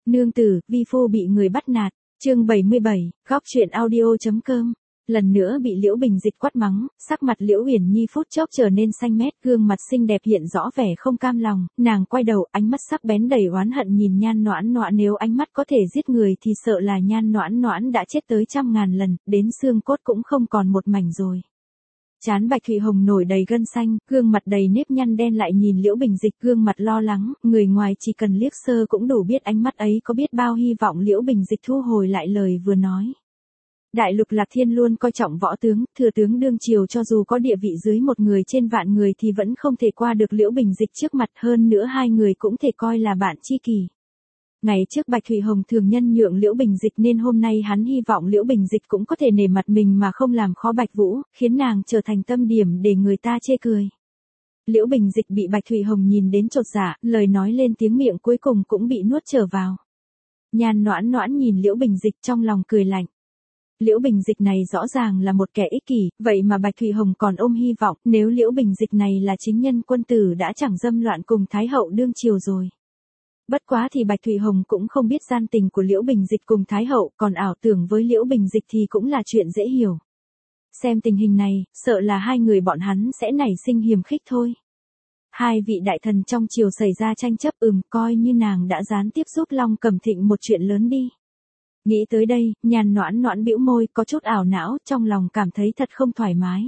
Nương tử, vi phu bị người bắt nạt. Chương 77, góc truyện audio.com. Lần nữa bị Liễu Bình Dịch quát mắng, sắc mặt Liễu Uyển Nhi phút chốc trở nên xanh mét, gương mặt xinh đẹp hiện rõ vẻ không cam lòng, nàng quay đầu, ánh mắt sắc bén đầy oán hận nhìn Nhan Noãn Noãn, nếu ánh mắt có thể giết người thì sợ là Nhan Noãn Noãn đã chết tới 100.000 lần, đến xương cốt cũng không còn một mảnh rồi. Trán Bạch Thụy Hồng nổi đầy gân xanh, gương mặt đầy nếp nhăn đen lại nhìn Liễu Bình Dịch, gương mặt lo lắng, người ngoài chỉ cần liếc sơ cũng đủ biết ánh mắt ấy có biết bao hy vọng. Liễu Bình Dịch thu hồi lại lời vừa nói. Đại lục Lạc Thiên luôn coi trọng võ tướng, thừa tướng đương triều cho dù có địa vị dưới một người trên vạn người thì vẫn không thể qua được Liễu Bình Dịch trước mặt, hơn nữa hai người cũng thể coi là bạn tri kỷ. Ngày trước Bạch Thụy Hồng thường nhân nhượng Liễu Bình Dịch nên hôm nay hắn hy vọng Liễu Bình Dịch cũng có thể nể mặt mình mà không làm khó Bạch Vũ, khiến nàng trở thành tâm điểm để người ta chê cười. Liễu Bình Dịch bị Bạch Thụy Hồng nhìn đến chột dạ, lời nói lên tiếng miệng cuối cùng cũng bị nuốt trở vào. Nhan Noãn Noãn nhìn Liễu Bình Dịch trong lòng cười lạnh. Liễu Bình Dịch này rõ ràng là một kẻ ích kỷ, vậy mà Bạch Thụy Hồng còn ôm hy vọng, nếu Liễu Bình Dịch này là chính nhân quân tử đã chẳng dâm loạn cùng Thái hậu đương triều rồi. Bất quá thì Bạch Thụy Hồng cũng không biết gian tình của Liễu Bình Dịch cùng Thái hậu, còn ảo tưởng với Liễu Bình Dịch thì cũng là chuyện dễ hiểu. Xem tình hình này, sợ là hai người bọn hắn sẽ nảy sinh hiềm khích thôi. Hai vị đại thần trong triều xảy ra tranh chấp, coi như nàng đã gián tiếp giúp Long Cẩm Thịnh một chuyện lớn đi. Nghĩ tới đây, Nhan Noãn Noãn bĩu môi, có chút ảo não, trong lòng cảm thấy thật không thoải mái.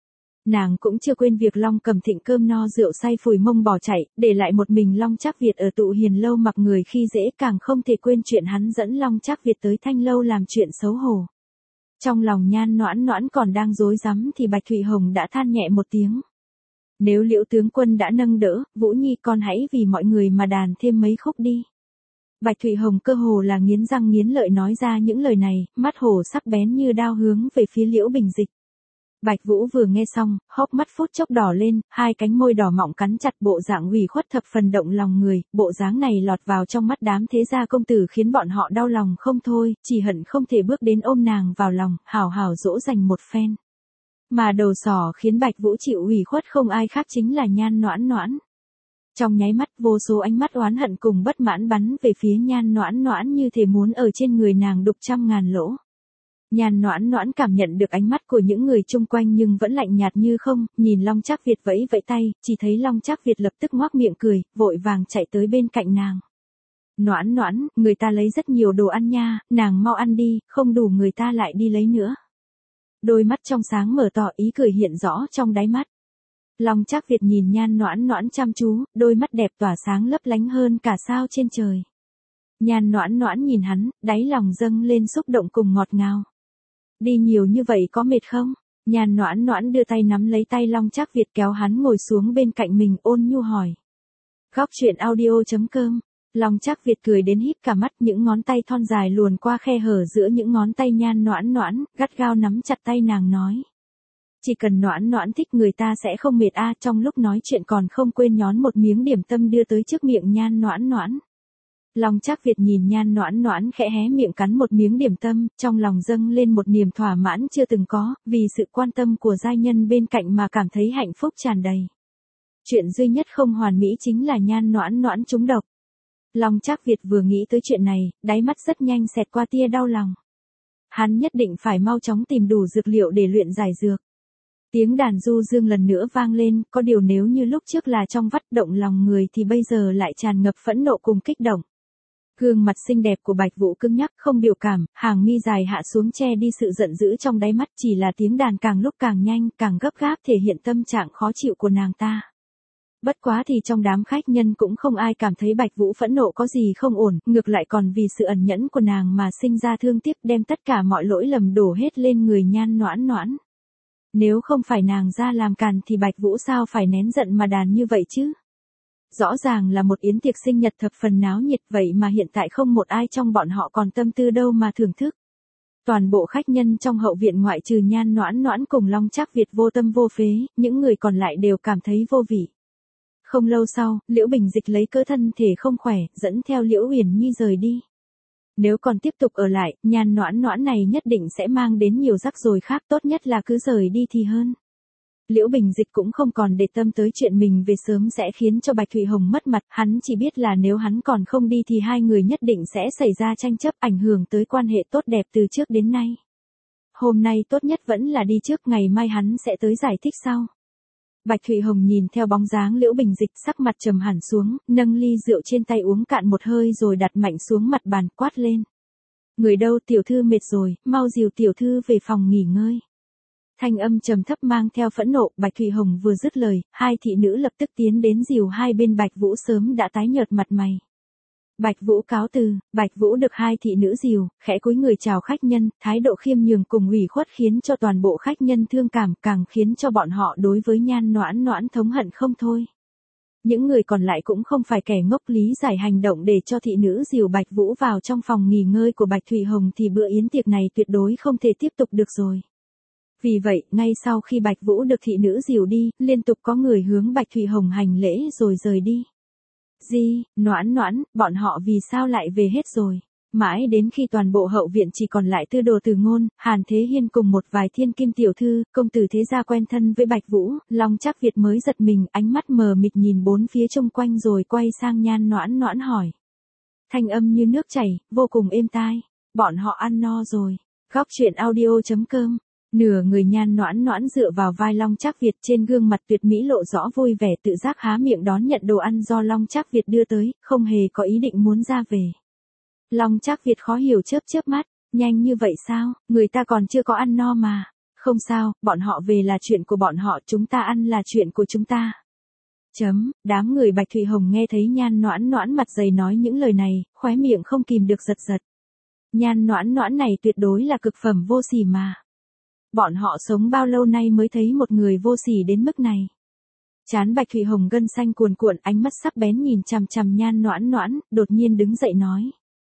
Nàng cũng chưa quên việc Long Cẩm Thịnh cơm no rượu say phủi mông bỏ chạy, để lại một mình Long Trác Việt ở Tụ Hiền lâu mặc người khi dễ, càng không thể quên chuyện hắn dẫn Long Trác Việt tới Thanh lâu làm chuyện xấu hổ. Trong lòng Nhan Noãn Noãn còn đang rối rắm thì Bạch Thụy Hồng đã than nhẹ một tiếng. Nếu Liễu tướng quân đã nâng đỡ, Vũ Nhi con hãy vì mọi người mà đàn thêm mấy khúc đi. Bạch Thụy Hồng cơ hồ là nghiến răng nghiến lợi nói ra những lời này, mắt hổ sắc bén như đao hướng về phía Liễu Bình Dịch. Bạch Vũ vừa nghe xong, hốc mắt phút chốc đỏ lên, hai cánh môi đỏ mọng cắn chặt, bộ dạng ủy khuất thập phần động lòng người, bộ dáng này lọt vào trong mắt đám thế gia công tử khiến bọn họ đau lòng không thôi, chỉ hận không thể bước đến ôm nàng vào lòng, hào hào dỗ dành một phen. Mà đầu sỏ khiến Bạch Vũ chịu ủy khuất không ai khác chính là Nhan Noãn Noãn. Trong nháy mắt, vô số ánh mắt oán hận cùng bất mãn bắn về phía Nhan Noãn Noãn như thể muốn ở trên người nàng đục 100.000 lỗ. Nhan Noãn Noãn cảm nhận được ánh mắt của những người chung quanh nhưng vẫn lạnh nhạt như không, nhìn Long Trác Việt vẫy vẫy tay, chỉ thấy Long Trác Việt lập tức ngoác miệng cười, vội vàng chạy tới bên cạnh nàng. Noãn Noãn, người ta lấy rất nhiều đồ ăn nha, nàng mau ăn đi, không đủ người ta lại đi lấy nữa. Đôi mắt trong sáng mở tỏ, ý cười hiện rõ trong đáy mắt. Long Trác Việt nhìn Nhan Noãn Noãn chăm chú, đôi mắt đẹp tỏa sáng lấp lánh hơn cả sao trên trời. Nhan Noãn Noãn nhìn hắn, đáy lòng dâng lên xúc động cùng ngọt ngào. Đi nhiều như vậy có mệt không? Nhan Noãn Noãn đưa tay nắm lấy tay Long Trác Việt kéo hắn ngồi xuống bên cạnh mình, ôn nhu hỏi. Góc truyện audio.com. Long Trác Việt cười đến híp cả mắt, những ngón tay thon dài luồn qua khe hở giữa những ngón tay Nhan Noãn Noãn, gắt gao nắm chặt tay nàng nói. Chỉ cần Noãn Noãn thích người ta sẽ không mệt a. Trong lúc nói chuyện còn không quên nhón một miếng điểm tâm đưa tới trước miệng Nhan Noãn Noãn. Long Trác Việt nhìn Nhan Noãn Noãn khẽ hé miệng cắn một miếng điểm tâm, trong lòng dâng lên một niềm thỏa mãn chưa từng có, vì sự quan tâm của giai nhân bên cạnh mà cảm thấy hạnh phúc tràn đầy. Chuyện duy nhất không hoàn mỹ chính là Nhan Noãn Noãn trúng độc. Long Trác Việt vừa nghĩ tới chuyện này, đáy mắt rất nhanh xẹt qua tia đau lòng. Hắn nhất định phải mau chóng tìm đủ dược liệu để luyện giải dược. Tiếng đàn du dương lần nữa vang lên, có điều nếu như lúc trước là trong vắt động lòng người thì bây giờ lại tràn ngập phẫn nộ cùng kích động. Gương mặt xinh đẹp của Bạch Vũ cứng nhắc không biểu cảm, hàng mi dài hạ xuống che đi sự giận dữ trong đáy mắt, chỉ là tiếng đàn càng lúc càng nhanh, càng gấp gáp thể hiện tâm trạng khó chịu của nàng ta. Bất quá thì trong đám khách nhân cũng không ai cảm thấy Bạch Vũ phẫn nộ có gì không ổn, ngược lại còn vì sự ẩn nhẫn của nàng mà sinh ra thương tiếc, đem tất cả mọi lỗi lầm đổ hết lên người Nhan Noãn Noãn. Nếu không phải nàng ra làm càn thì Bạch Vũ sao phải nén giận mà đàn như vậy chứ? Rõ ràng là một yến tiệc sinh nhật thập phần náo nhiệt, vậy mà hiện tại không một ai trong bọn họ còn tâm tư đâu mà thưởng thức. Toàn bộ khách nhân trong hậu viện ngoại trừ Nhan Noãn Noãn cùng Long Trác Việt vô tâm vô phế, những người còn lại đều cảm thấy vô vị. Không lâu sau, Liễu Bình Dịch lấy cớ thân thể không khỏe, dẫn theo Liễu Uyển Nhi rời đi. Nếu còn tiếp tục ở lại, Nhan Noãn Noãn này nhất định sẽ mang đến nhiều rắc rối khác, tốt nhất là cứ rời đi thì hơn. Liễu Bình Dịch cũng không còn để tâm tới chuyện mình về sớm sẽ khiến cho Bạch Thụy Hồng mất mặt, hắn chỉ biết là nếu hắn còn không đi thì hai người nhất định sẽ xảy ra tranh chấp ảnh hưởng tới quan hệ tốt đẹp từ trước đến nay. Hôm nay tốt nhất vẫn là đi trước, ngày mai hắn sẽ tới giải thích sau. Bạch Thụy Hồng nhìn theo bóng dáng Liễu Bình Dịch, sắc mặt trầm hẳn xuống, nâng ly rượu trên tay uống cạn một hơi rồi đặt mạnh xuống mặt bàn, quát lên. Người đâu, tiểu thư mệt rồi, mau dìu tiểu thư về phòng nghỉ ngơi. Thanh âm trầm thấp mang theo phẫn nộ, Bạch Thụy Hồng vừa dứt lời, hai thị nữ lập tức tiến đến dìu hai bên. Bạch Vũ sớm đã tái nhợt mặt mày. Bạch Vũ cáo từ. Bạch Vũ được hai thị nữ dìu, khẽ cúi người chào khách nhân, thái độ khiêm nhường cùng ủy khuất khiến cho toàn bộ khách nhân thương cảm, càng khiến cho bọn họ đối với Nhan Noãn Noãn thống hận không thôi. Những người còn lại cũng không phải kẻ ngốc, lý giải hành động để cho thị nữ dìu Bạch Vũ vào trong phòng nghỉ ngơi của Bạch Thụy Hồng thì bữa yến tiệc này tuyệt đối không thể tiếp tục được rồi. Vì vậy, ngay sau khi Bạch Vũ được thị nữ dìu đi, liên tục có người hướng Bạch Thụy Hồng hành lễ rồi rời đi. Noãn Noãn, bọn họ vì sao lại về hết rồi? Mãi đến khi toàn bộ hậu viện chỉ còn lại Tư Đồ Từ Ngôn, Hàn Thế Hiên cùng một vài thiên kim tiểu thư, công tử thế gia quen thân với Bạch Vũ, Long Trác Việt mới giật mình, ánh mắt mờ mịt nhìn bốn phía xung quanh rồi quay sang Nhan Noãn Noãn hỏi. Thanh âm như nước chảy, vô cùng êm tai. Bọn họ ăn no rồi. Góc truyện audio.com. Nửa người Nhan Noãn Noãn dựa vào vai Long Trác Việt, trên gương mặt tuyệt mỹ lộ rõ vui vẻ tự giác há miệng đón nhận đồ ăn do Long Trác Việt đưa tới, không hề có ý định muốn ra về. Long Trác Việt khó hiểu chớp chớp mắt, nhanh như vậy sao, người ta còn chưa có ăn no mà. Không sao, bọn họ về là chuyện của bọn họ, chúng ta ăn là chuyện của chúng ta. Đám người Bạch Thụy Hồng nghe thấy Nhan Noãn Noãn mặt dày nói những lời này, khóe miệng không kìm được giật giật. Nhan Noãn Noãn này tuyệt đối là cực phẩm vô sỉ mà. Bọn họ sống bao lâu nay mới thấy một người vô sỉ đến mức này. Trán Bạch Thụy Hồng gân xanh cuồn cuộn, ánh mắt sắc bén nhìn chằm chằm Nhan Noãn Noãn, đột nhiên đứng dậy nói.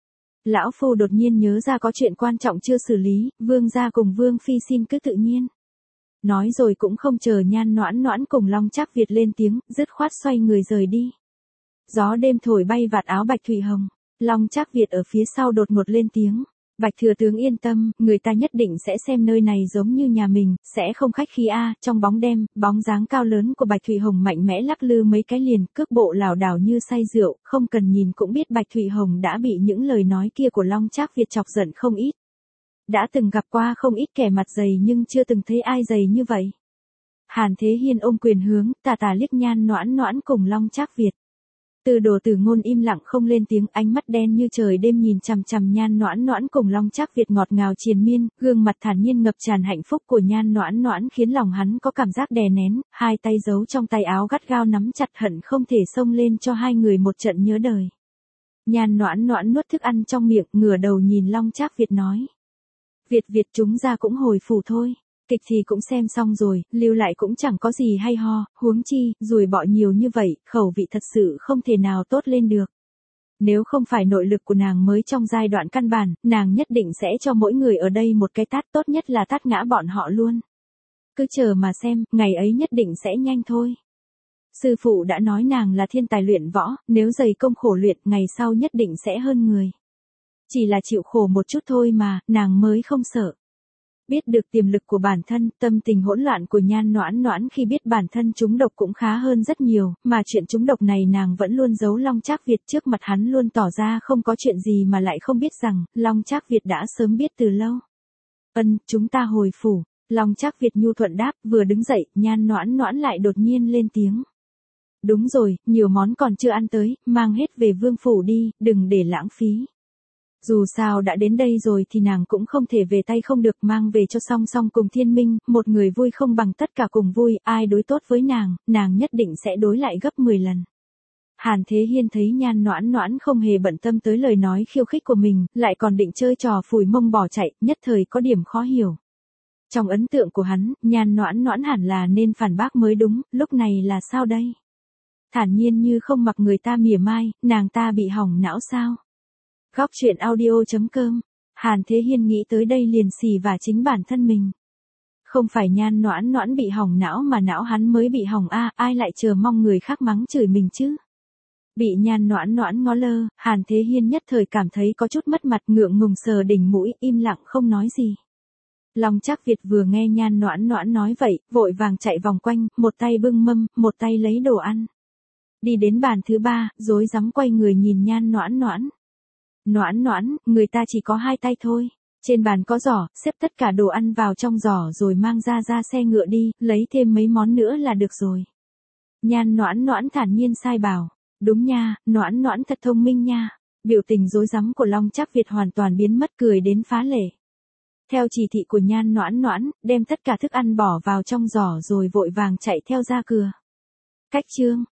Lão phu đột nhiên nhớ ra có chuyện quan trọng chưa xử lý, vương gia cùng vương phi xin cứ tự nhiên. Nói rồi cũng không chờ Nhan Noãn Noãn cùng Long Trác Việt lên tiếng, dứt khoát xoay người rời đi. Gió đêm thổi bay vạt áo Bạch Thụy Hồng, Long Trác Việt ở phía sau đột ngột lên tiếng. Bạch thừa tướng yên tâm, người ta nhất định sẽ xem nơi này giống như nhà mình, sẽ không khách khí a. Trong bóng đêm, bóng dáng cao lớn của Bạch Thụy Hồng mạnh mẽ lắc lư mấy cái liền, cước bộ lảo đảo như say rượu, không cần nhìn cũng biết Bạch Thụy Hồng đã bị những lời nói kia của Long Trác Việt chọc giận không ít. Đã từng gặp qua không ít kẻ mặt dày nhưng chưa từng thấy ai dày như vậy. Hàn Thế Hiên ôm quyền hướng, tà tà liếc Nhan Noãn Noãn cùng Long Trác Việt. Tư Đồ Từ Ngôn im lặng không lên tiếng, ánh mắt đen như trời đêm nhìn chằm chằm Nhan Noãn Noãn cùng Long Trác Việt ngọt ngào triền miên, gương mặt thản nhiên ngập tràn hạnh phúc của Nhan Noãn Noãn khiến lòng hắn có cảm giác đè nén, hai tay giấu trong tay áo gắt gao nắm chặt, hận không thể xông lên cho hai người một trận nhớ đời. Nhan Noãn Noãn nuốt thức ăn trong miệng, ngửa đầu nhìn Long Trác Việt nói. Việt chúng ra cũng hồi phủ thôi. Kịch thì cũng xem xong rồi, lưu lại cũng chẳng có gì hay ho, huống chi, rùi bọ nhiều như vậy, khẩu vị thật sự không thể nào tốt lên được. Nếu không phải nội lực của nàng mới trong giai đoạn căn bản, nàng nhất định sẽ cho mỗi người ở đây một cái tát, tốt nhất là tát ngã bọn họ luôn. Cứ chờ mà xem, ngày ấy nhất định sẽ nhanh thôi. Sư phụ đã nói nàng là thiên tài luyện võ, nếu dày công khổ luyện, ngày sau nhất định sẽ hơn người. Chỉ là chịu khổ một chút thôi mà, nàng mới không sợ. Biết được tiềm lực của bản thân, tâm tình hỗn loạn của Nhan Noãn Noãn khi biết bản thân trúng độc cũng khá hơn rất nhiều, mà chuyện trúng độc này nàng vẫn luôn giấu Long Trác Việt, trước mặt hắn luôn tỏ ra không có chuyện gì mà lại không biết rằng, Long Trác Việt đã sớm biết từ lâu. Chúng ta hồi phủ. Long Trác Việt nhu thuận đáp, vừa đứng dậy, Nhan Noãn Noãn lại đột nhiên lên tiếng. Đúng rồi, nhiều món còn chưa ăn tới, mang hết về vương phủ đi, đừng để lãng phí. Dù sao đã đến đây rồi thì nàng cũng không thể về tay không được, mang về cho song song cùng Thiên Minh, một người vui không bằng tất cả cùng vui, ai đối tốt với nàng nhất định sẽ đối lại gấp 10 lần. Hàn Thế Hiên thấy Nhan Noãn Noãn không hề bận tâm tới lời nói khiêu khích của mình, lại còn định chơi trò phủi mông bỏ chạy, nhất thời có điểm khó hiểu. Trong ấn tượng của hắn, Nhan Noãn Noãn hẳn là nên phản bác mới đúng, lúc này là sao đây? Thản nhiên như không mặc người ta mỉa mai, nàng ta bị hỏng não sao? Góc truyện audio.com. Hàn Thế Hiên nghĩ tới đây liền xì vả chính bản thân mình. Không phải Nhan Noãn Noãn bị hỏng não mà não hắn mới bị hỏng a, ai lại chờ mong người khác mắng chửi mình chứ? Bị Nhan Noãn Noãn ngó lơ, Hàn Thế Hiên nhất thời cảm thấy có chút mất mặt, ngượng ngùng sờ đỉnh mũi, im lặng không nói gì. Long Trác Việt vừa nghe Nhan Noãn Noãn nói vậy, vội vàng chạy vòng quanh, một tay bưng mâm, một tay lấy đồ ăn. Đi đến bàn thứ ba, rối rắm quay người nhìn Nhan Noãn Noãn. Noãn Noãn, người ta chỉ có 2 tay thôi. Trên bàn có giỏ, xếp tất cả đồ ăn vào trong giỏ rồi mang ra xe ngựa đi, lấy thêm mấy món nữa là được rồi. Nhan Noãn Noãn thản nhiên sai bảo. Đúng nha, Noãn Noãn thật thông minh nha. Biểu tình rối rắm của Long Trác Việt hoàn toàn biến mất, cười đến phá lệ. Theo chỉ thị của Nhan Noãn Noãn, đem tất cả thức ăn bỏ vào trong giỏ rồi vội vàng chạy theo ra cửa. Cách chương